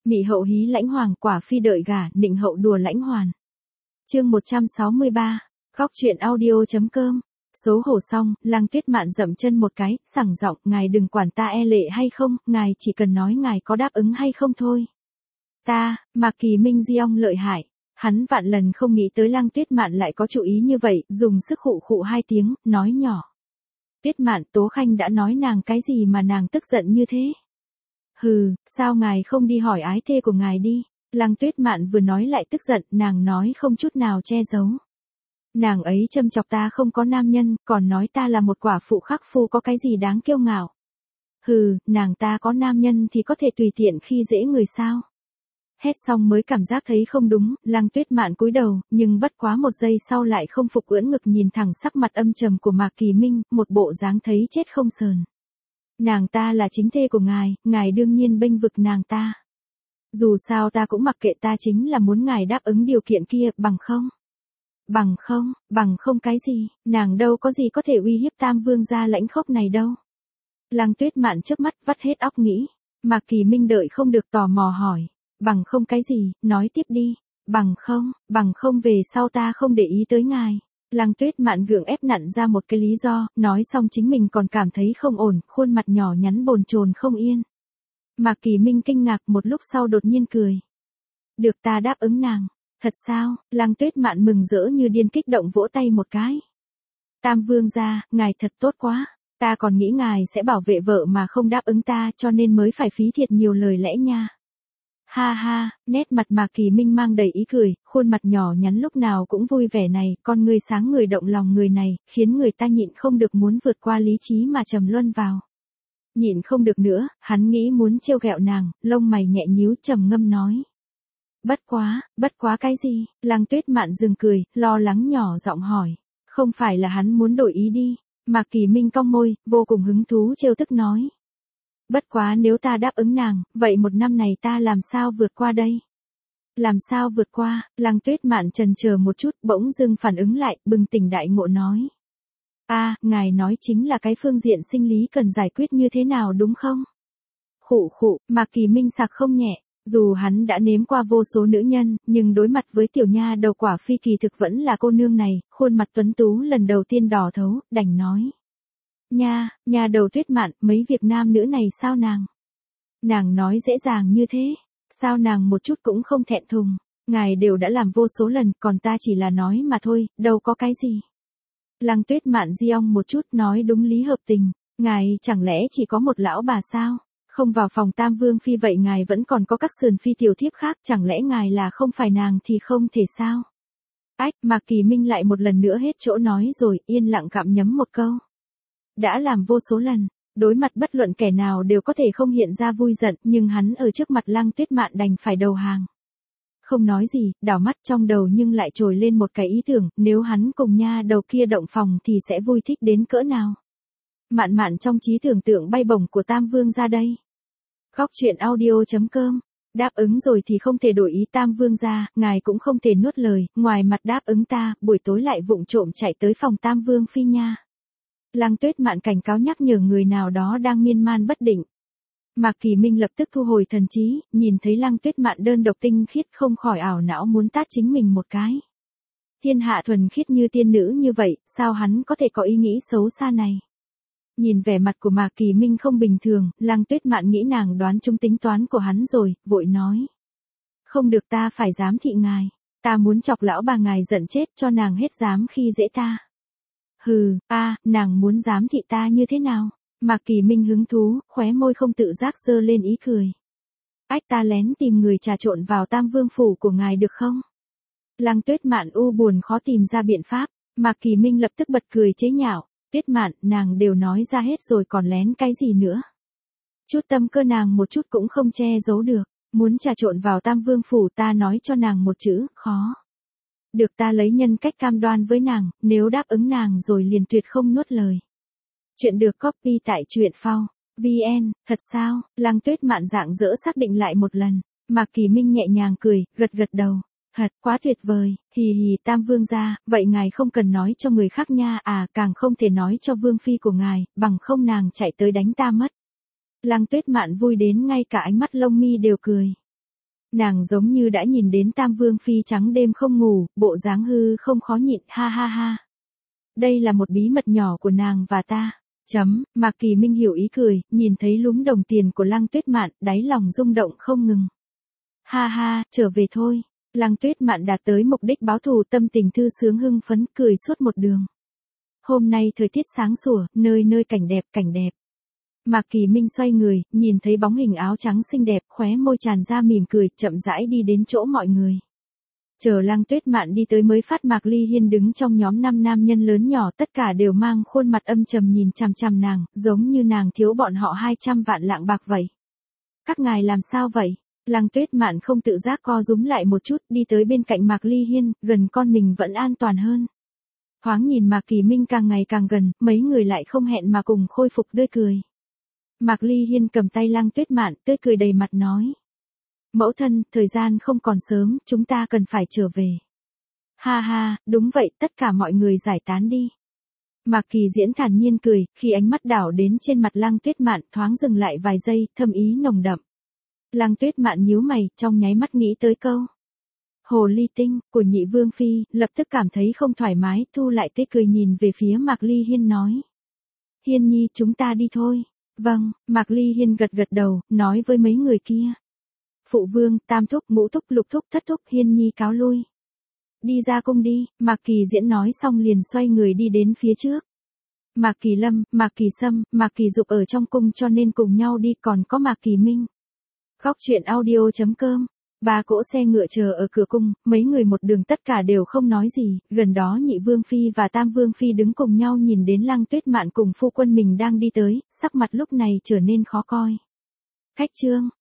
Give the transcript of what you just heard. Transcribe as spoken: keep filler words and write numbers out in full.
Mị hậu hí lãnh hoàng, quả phi đợi gả, nịnh hậu đùa lãnh hoàn. Chương một trăm sáu mươi ba, Góc truyện audio.com. Xấu hổ xong, Lăng Tuyết Mạn dậm chân một cái, sảng giọng, ngài đừng quản ta e lệ hay không, ngài chỉ cần nói ngài có đáp ứng hay không thôi. Ta, Mạc Kỳ Minh di ong lợi hại. Hắn vạn lần không nghĩ tới Lăng Tuyết Mạn lại có chủ ý như vậy, dùng sức khụ khụ hai tiếng, nói nhỏ. Tuyết Mạn, Tố Khanh đã nói nàng cái gì mà nàng tức giận như thế? Hừ, sao ngài không đi hỏi ái thê của ngài đi? Lăng Tuyết Mạn vừa nói lại tức giận, nàng nói không chút nào che giấu. Nàng ấy châm chọc ta không có nam nhân, còn nói ta là một quả phụ khắc phu, có cái gì đáng kiêu ngạo. Hừ, nàng ta có nam nhân thì có thể tùy tiện khi dễ người sao? Hét xong mới cảm giác thấy không đúng, Lăng Tuyết Mạn cúi đầu, nhưng bất quá một giây sau lại không phục, ưỡn ngực nhìn thẳng sắc mặt âm trầm của Mạc Kỳ Minh, một bộ dáng thấy chết không sờn. Nàng ta là chính thê của ngài, ngài đương nhiên bênh vực nàng ta. Dù sao ta cũng mặc kệ, ta chính là muốn ngài đáp ứng điều kiện kia, bằng không? Bằng không, bằng không cái gì, nàng đâu có gì có thể uy hiếp Tam Vương gia lãnh khốc này đâu. Lăng Tuyết Mạn chớp mắt vắt hết óc nghĩ, Mạc Kỳ Minh đợi không được tò mò hỏi, bằng không cái gì, nói tiếp đi, bằng không, bằng không về sau ta không để ý tới ngài. Lăng Tuyết Mạn gượng ép nặn ra một cái lý do, nói xong chính mình còn cảm thấy không ổn, khuôn mặt nhỏ nhắn bồn chồn không yên. Mạc Kỳ Minh kinh ngạc, một lúc sau đột nhiên cười. Được, ta đáp ứng nàng. Thật sao? Lăng Tuyết Mạn mừng rỡ như điên, kích động vỗ tay một cái. Tam Vương gia, ngài thật tốt quá. Ta còn nghĩ ngài sẽ bảo vệ vợ mà không đáp ứng ta, cho nên mới phải phí thiệt nhiều lời lẽ nha. Ha ha, nét mặt Mạc Kỳ Minh mang đầy ý cười, khuôn mặt nhỏ nhắn lúc nào cũng vui vẻ này, con người sáng người động lòng người này, khiến người ta nhịn không được muốn vượt qua lý trí mà trầm luân vào. Nhịn không được nữa, hắn nghĩ muốn trêu ghẹo nàng, lông mày nhẹ nhíu, trầm ngâm nói. Bất quá, bất quá cái gì? Lăng Tuyết Mạn dừng cười, lo lắng nhỏ giọng hỏi. Không phải là hắn muốn đổi ý đi. Mạc Kỳ Minh cong môi, vô cùng hứng thú trêu tức nói. Bất quá nếu ta đáp ứng nàng, vậy một năm này ta làm sao vượt qua đây? Làm sao vượt qua? Lăng Tuyết Mạn chần chờ một chút, bỗng dưng phản ứng lại, bừng tỉnh đại ngộ nói. A, à, ngài nói chính là cái phương diện sinh lý cần giải quyết như thế nào đúng không? Khụ khụ, Mạc Kỳ Minh sặc không nhẹ. Dù hắn đã nếm qua vô số nữ nhân, nhưng đối mặt với tiểu nha đầu quả phi kỳ thực vẫn là cô nương này, khuôn mặt tuấn tú lần đầu tiên đỏ thấu, đành nói. Nha, nha đầu Tuyết Mạn, mấy việc nam nữ này sao nàng? Nàng nói dễ dàng như thế, sao nàng một chút cũng không thẹn thùng, ngài đều đã làm vô số lần, còn ta chỉ là nói mà thôi, đâu có cái gì. Lăng Tuyết Mạn di ong một chút, nói đúng lý hợp tình, ngài chẳng lẽ chỉ có một lão bà sao? Không vào phòng Tam Vương phi vậy ngài vẫn còn có các sườn phi tiểu thiếp khác, chẳng lẽ ngài là không phải nàng thì không thể sao? Ách, Mạc Kỳ Minh lại một lần nữa hết chỗ nói rồi, yên lặng gặm nhấm một câu. Đã làm vô số lần, đối mặt bất luận kẻ nào đều có thể không hiện ra vui giận, nhưng hắn ở trước mặt Lăng Tuyết Mạn đành phải đầu hàng. Không nói gì, đảo mắt trong đầu nhưng lại trồi lên một cái ý tưởng, nếu hắn cùng nha đầu kia động phòng thì sẽ vui thích đến cỡ nào. Mạn Mạn trong trí tưởng tượng bay bổng của Tam Vương ra đây. Góc truyện audio.com. Đáp ứng rồi thì không thể đổi ý Tam Vương gia, ngài cũng không thể nuốt lời, ngoài mặt đáp ứng ta, buổi tối lại vụng trộm chạy tới phòng Tam Vương phi nha. Lăng Tuyết Mạn cảnh cáo nhắc nhở người nào đó đang miên man bất định. Mạc Kỳ Minh lập tức thu hồi thần trí, nhìn thấy Lăng Tuyết Mạn đơn độc tinh khiết không khỏi ảo não muốn tát chính mình một cái. Thiên hạ thuần khiết như tiên nữ như vậy, sao hắn có thể có ý nghĩ xấu xa này? Nhìn vẻ mặt của Mạc Kỳ Minh không bình thường, Lăng Tuyết Mạn nghĩ nàng đoán trúng tính toán của hắn rồi, vội nói. Không được, ta phải giám thị ngài. Ta muốn chọc lão bà ngài giận chết cho nàng hết dám khi dễ ta. Hừ, a, nàng muốn giám thị ta như thế nào? Mạc Kỳ Minh hứng thú, khóe môi không tự giác giơ lên ý cười. Ách, ta lén tìm người trà trộn vào Tam Vương phủ của ngài được không? Lăng Tuyết Mạn u buồn khó tìm ra biện pháp, Mạc Kỳ Minh lập tức bật cười chế nhạo. Tuyết Mạn, nàng đều nói ra hết rồi còn lén cái gì nữa. Chút tâm cơ nàng một chút cũng không che giấu được, muốn trà trộn vào Tam Vương phủ ta nói cho nàng một chữ, khó. Được, ta lấy nhân cách cam đoan với nàng, nếu đáp ứng nàng rồi liền tuyệt không nuốt lời. Chuyện được copy tại truyện phao, vn, thật sao? Lăng Tuyết Mạn rạng rỡ xác định lại một lần, Mạc Kỳ Minh nhẹ nhàng cười, gật gật đầu. Thật, quá tuyệt vời, hì hì Tam Vương gia, vậy ngài không cần nói cho người khác nha, à càng không thể nói cho Vương phi của ngài, bằng không nàng chạy tới đánh ta mất. Lăng Tuyết Mạn vui đến ngay cả ánh mắt lông mi đều cười. Nàng giống như đã nhìn đến Tam Vương Phi trắng đêm không ngủ, bộ dáng hư không khó nhịn, ha ha ha. Đây là một bí mật nhỏ của nàng và ta. Chấm, Mạc Kỳ Minh hiểu ý cười, nhìn thấy lúm đồng tiền của Lăng Tuyết Mạn, đáy lòng rung động không ngừng. Ha ha, trở về thôi. Lăng Tuyết Mạn đạt tới mục đích báo thù, tâm tình thư sướng hưng phấn, cười suốt một đường. Hôm nay thời tiết sáng sủa, nơi nơi cảnh đẹp, cảnh đẹp. Mạc Kỳ Minh xoay người, nhìn thấy bóng hình áo trắng xinh đẹp, khóe môi tràn ra mỉm cười, chậm rãi đi đến chỗ mọi người. Chờ Lăng Tuyết Mạn đi tới mới phát Mạc Ly Hiên đứng trong nhóm năm nam nhân lớn nhỏ, tất cả đều mang khuôn mặt âm trầm nhìn chằm chằm nàng, giống như nàng thiếu bọn họ hai trăm vạn lạng bạc vậy. Các ngài làm sao vậy? Lăng Tuyết Mạn không tự giác co rúm lại một chút, đi tới bên cạnh Mạc Ly Hiên, gần con mình vẫn an toàn hơn. Thoáng nhìn Mạc Kỳ Minh càng ngày càng gần, mấy người lại không hẹn mà cùng khôi phục tươi cười. Mạc Ly Hiên cầm tay Lăng Tuyết Mạn, tươi cười đầy mặt nói. Mẫu thân, thời gian không còn sớm, chúng ta cần phải trở về. Ha ha, đúng vậy, tất cả mọi người giải tán đi. Mạc Kỳ Diễn thản nhiên cười, khi ánh mắt đảo đến trên mặt Lăng Tuyết Mạn, thoáng dừng lại vài giây, thâm ý nồng đậm. Lăng Tuyết Mạn nhíu mày, trong nháy mắt nghĩ tới câu hồ ly tinh của Nhị Vương Phi, lập tức cảm thấy không thoải mái, thu lại tươi cười nhìn về phía Mạc Ly Hiên nói. Hiên nhi, chúng ta đi thôi. Vâng, Mạc Ly Hiên gật gật đầu, nói với mấy người kia. Phụ vương, tam thúc, ngũ thúc, lục thúc, thất thúc, Hiên nhi cáo lui. Đi ra cung đi, Mạc Kỳ Diễn nói xong liền xoay người đi đến phía trước. Mạc Kỳ Lâm, Mạc Kỳ Sâm, Mạc Kỳ Dục ở trong cung cho nên cùng nhau đi, còn có Mạc Kỳ Minh. Góc truyện audio chấm com. Ba cỗ xe ngựa chờ ở cửa cung, mấy người một đường tất cả đều không nói gì, gần đó Nhị Vương Phi và Tam Vương Phi đứng cùng nhau nhìn đến Lăng Tuyết Mạn cùng phu quân mình đang đi tới, sắc mặt lúc này trở nên khó coi. Khách trương,